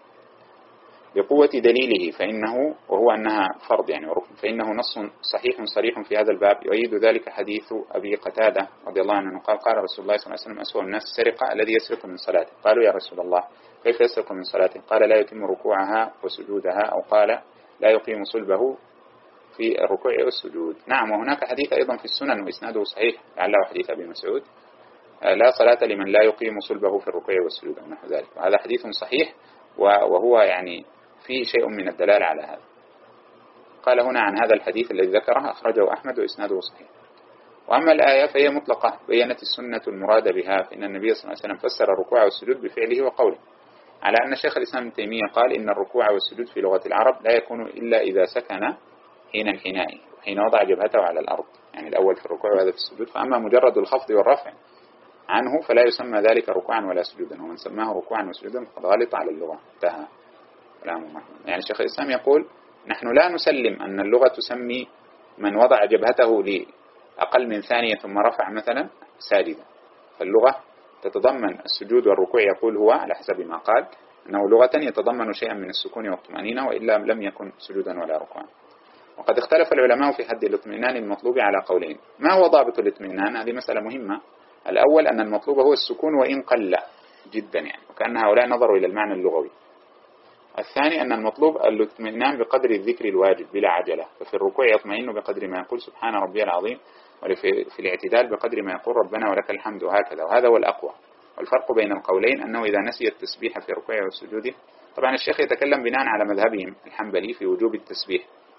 بقوة دليله فإنه وهو أنها فرض يعني وركن، فإنه نص صحيح صريح في هذا الباب. يؤيد ذلك حديث أبي قتادة رضي الله عنه قال قال رسول الله صلى الله عليه وسلم أسوأ الناس سرقة الذي يسرق من صلاته. قالوا يا رسول الله كيف يسرق من صلاته؟ قال لا يتم ركوعها وسجودها، أو قال لا يقيم صلبه في الركوع والسجود. نعم، وهناك حديث أيضا في السنن وإسناده صحيح لعله حديث أبي مسعود لا صلاة لمن لا يقيم صلبه في الركوع والسجود أو نحو ذلك، وهذا حديث صحيح وهو يعني فيه شيء من الدلالة على هذا. قال هنا عن هذا الحديث الذي ذكره أخرجه أحمد وإسناده صحيح. وأما الآية فهي مطلقة، بيّنت السنة المراد بها، فإن النبي صلى الله عليه وسلم فسر الركوع والسجود بفعله وقوله، على أن شيخ الإسلام ابن تيمية قال إن الركوع والسجود في لغة العرب لا يكون إلا إذا سكن حين انحنائه وحين وضع جبهته على الأرض، يعني الأول في الركوع وهذا في السجود. فأما مجرد الخفض والرفع عنه فلا يسمى ذلك ركوعا ولا سجودا، ومن سماه ركوعا وسجودا فقد غلط على اللغة. انتهى كلامه. يعني شيخ الإسلام يقول نحن لا نسلم أن اللغة تسمي من وضع جبهته لأقل من ثانية ثم رفع مثلا ساجدا، فاللغة تتضمن السجود والركوع، يقول هو على حسب ما قال أنه لغة يتضمن شيئا من السكون والطمأنينة، وإلا لم يكن سجودا ولا ركوعا. وقد اختلف العلماء في حد الاطمئنان المطلوب على قولين. ما هو ضابط الاطمئنان؟ هذه مسألة مهمة. الأول أن المطلوب هو السكون وإن قل جدا، يعني وكأن هؤلاء نظروا إلى المعنى اللغوي. الثاني أن المطلوب الاطمئنان بقدر الذكر الواجب بلا عجلة، ففي الركوع يطمئن بقدر ما يقول سبحان ربي العظيم، وفي الاعتدال بقدر ما يقول ربنا ولك الحمد، وهكذا. وهذا هو الأقوى. والفرق بين القولين أنه إذا نسي التسبيح في ركوعه وسجوده، طبعا الشيخ يتكلم بناء على مذهبهم الحنبلي في وجوب التسبيح،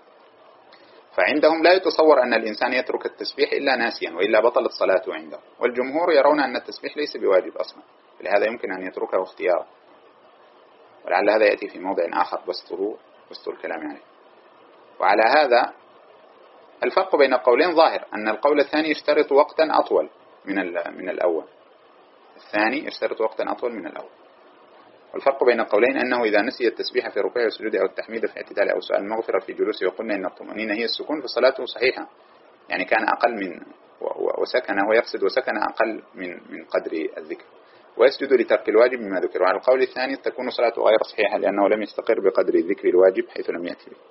فعندهم لا يتصور أن الإنسان يترك التسبيح إلا ناسيا وإلا بطلت صلاته عندهم. والجمهور يرون أن التسبيح ليس بواجب أصلا، لهذا يمكن أن يتركه اختيارا، ولعل هذا يأتي في موضع آخر بسطه بسط الكلام عليه. وعلى هذا الفرق بين القولين ظاهر، أن القول الثاني يشترط وقتا أطول من من الأول، الثاني يشترط وقتا أطول من الأول. والفرق بين القولين أنه إذا نسي التسبيح في ركوعه وسجوده أو التحميد في اعتداله أو سؤال المغفرة في جلوسه، وقلنا إن الطمأنينة هي السكون، فصلاته صحيحة، يعني كان أقل من وسكن، هو يقصد وسكن أقل من من قدر الذكر، ويسجد لترك الواجب مما ذكر. وعلى القول الثاني تكون صلاته غير صحيحة لأنه لم يستقر بقدر الذكر الواجب حيث لم يأتي به.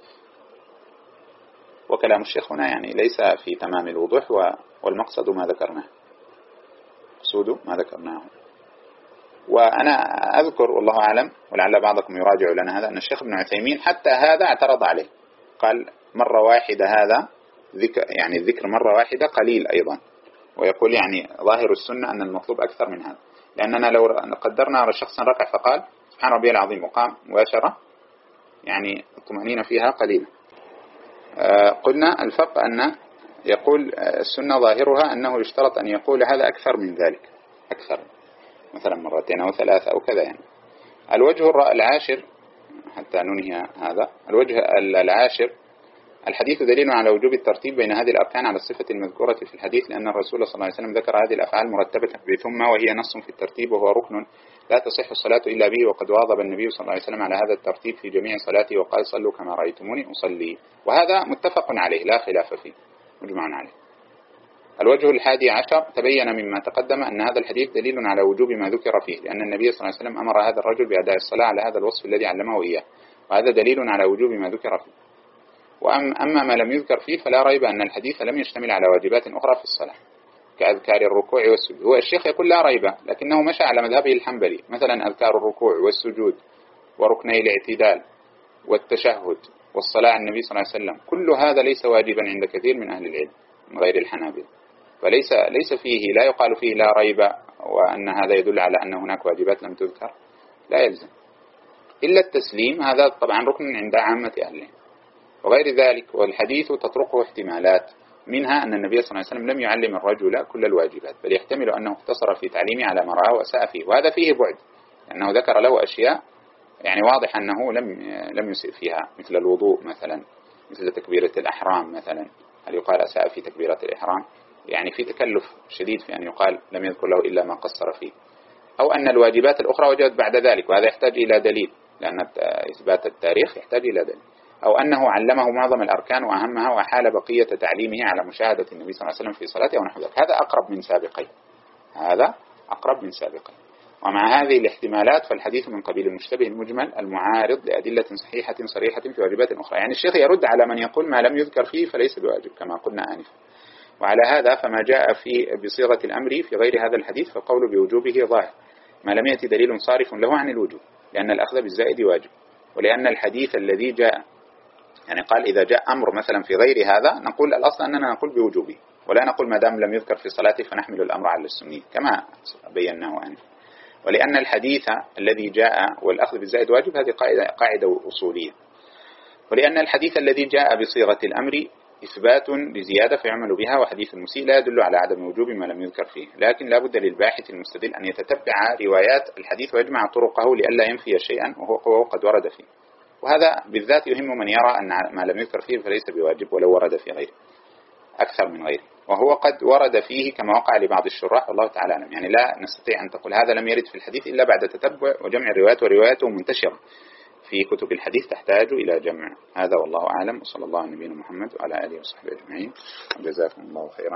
وكلام الشيخ هنا يعني ليس في تمام الوضوح، والمقصد ما ذكرناه، مقصود ما ذكرناه. وأنا أذكر والله أعلم ولعل بعضكم يراجع لنا هذا، أن الشيخ ابن عثيمين حتى هذا اعترض عليه، قال مرة واحدة هذا ذكر، يعني الذكر مرة واحدة قليل أيضا، ويقول يعني ظاهر السنة أن المطلوب أكثر من هذا، لأننا لو قدرنا شخصا ركع فقال سبحان ربي العظيم وقام مباشرة، يعني الطمأنينة فيها قليلة. آه قلنا الفرق أن يقول السنة ظاهرها أنه يشترط أن يقول هذا أكثر من ذلك، أكثر مثلا مرتين أو ثلاثة أو كذا. يعني الوجه العاشر حتى ننهي هذا، الوجه العاشر الحديث دليل على وجوب الترتيب بين هذه الأركان على الصفة المذكورة في الحديث، لأن الرسول صلى الله عليه وسلم ذكر هذه الأفعال مرتبة بثم، وهي نص في الترتيب وهو ركن لا تصح الصلاة إلا به. وقد واظب النبي صلى الله عليه وسلم على هذا الترتيب في جميع صلاته وقال صلوا كما رأيتموني أصلي، وهذا متفق عليه لا خلاف فيه، مجمع عليه. الوجه الحادي عشر تبين مما تقدم أن هذا الحديث دليل على وجوب ما ذكر فيه، لأن النبي صلى الله عليه وسلم أمر هذا الرجل بأداء الصلاة على هذا الوصف الذي علمه إياه، وهذا دليل على وجوب ما ذكر فيه. وأما ما لم يذكر فيه فلا ريب أن الحديث لم يشتمل على واجبات أخرى في الصلاة كأذكار الركوع والسجود. هو الشيخ يقول لا ريب، لكنه مشى على مذهبه الحنبلي، مثلا أذكار الركوع والسجود وركني الاعتدال والتشهد والصلاة على النبي صلى الله عليه وسلم، كل هذا ليس واجبا عند كثير من أهل العلم من غير الحنابلة، فليس ليس فيه لا يقال فيه لا ريب وأن هذا يدل على أن هناك واجبات لم تذكر، لا يلزم إلا التسليم، هذا طبعا ركن عند عامة أهل العلم وغير ذلك. والحديث تطرقه احتمالات، منها أن النبي صلى الله عليه وسلم لم يعلم الرجل كل الواجبات، بل يحتمل أنه اقتصر في تعليمه على ما رأى وساء فيه، وهذا فيه بعد، لأنه ذكر له أشياء يعني واضح أنه لم لم يسئ فيها، مثل الوضوء مثلا، مثل تكبيرة الإحرام مثلا، هل يقال أساء في تكبيرة الإحرام؟ يعني في تكلف شديد في أن يقال لم يذكر له إلا ما قصر فيه، أو أن الواجبات الأخرى وجدت بعد ذلك، وهذا يحتاج إلى دليل، لأن إثبات التاريخ يحتاج إلى دليل، أو أنه علمه معظم الأركان وأهمها وحال بقية تعليمه على مشاهدة النبي صلى الله عليه وسلم في صلاته ونحو ذلك، هذا أقرب من سابقين، هذا أقرب من سابقين. ومع هذه الاحتمالات فالحديث من قبيل المشتبه المجمل المعارض لأدلة صحيحة صريحة في واجبات أخرى. يعني الشيخ يرد على من يقول ما لم يذكر فيه فليس بواجب كما قلنا آنفا، وعلى هذا فما جاء في بصيغة الأمر في غير هذا الحديث فالقول بوجوبه ظاهر ما لم يأتي دليل صارف له عن الوجوب، لأن الأخذ بالزائد واجب، ولأن الحديث الذي جاء يعني قال إذا جاء أمر مثلا في غير هذا نقول الأصل أننا نقول بوجوبه، ولا نقول ما دام لم يذكر في صلاته فنحمل الأمر على السنية كما بيناه آنفا. ولأن الحديث الذي جاء والأخذ بالزائد واجب هذه قاعدة, قاعدة أصولية. ولأن الحديث الذي جاء بصيغة الأمر إثبات لزيادة فيعمل بها، وحديث المسيء لا يدل على عدم وجوب ما لم يذكر فيه، لكن لا بد للباحث المستدل أن يتتبع روايات الحديث ويجمع طرقه لئلا ينفي شيئا وهو قد ورد فيه، وهذا بالذات يهم من يرى أن ما لم يذكر فيه فليس بواجب ولو ورد في غيره أكثر من غيره، وهو قد ورد فيه كما وقع لبعض الشراح والله تعالى أعلم. يعني لا نستطيع أن تقول هذا لم يرد في الحديث إلا بعد تتبع وجمع الروايات، ورواياته منتشرة في كتب الحديث تحتاج إلى جمع. هذا والله أعلم، وصلى الله على نبينا محمد وعلى آله وصحبه أجمعين، وجزاكم الله خيرا.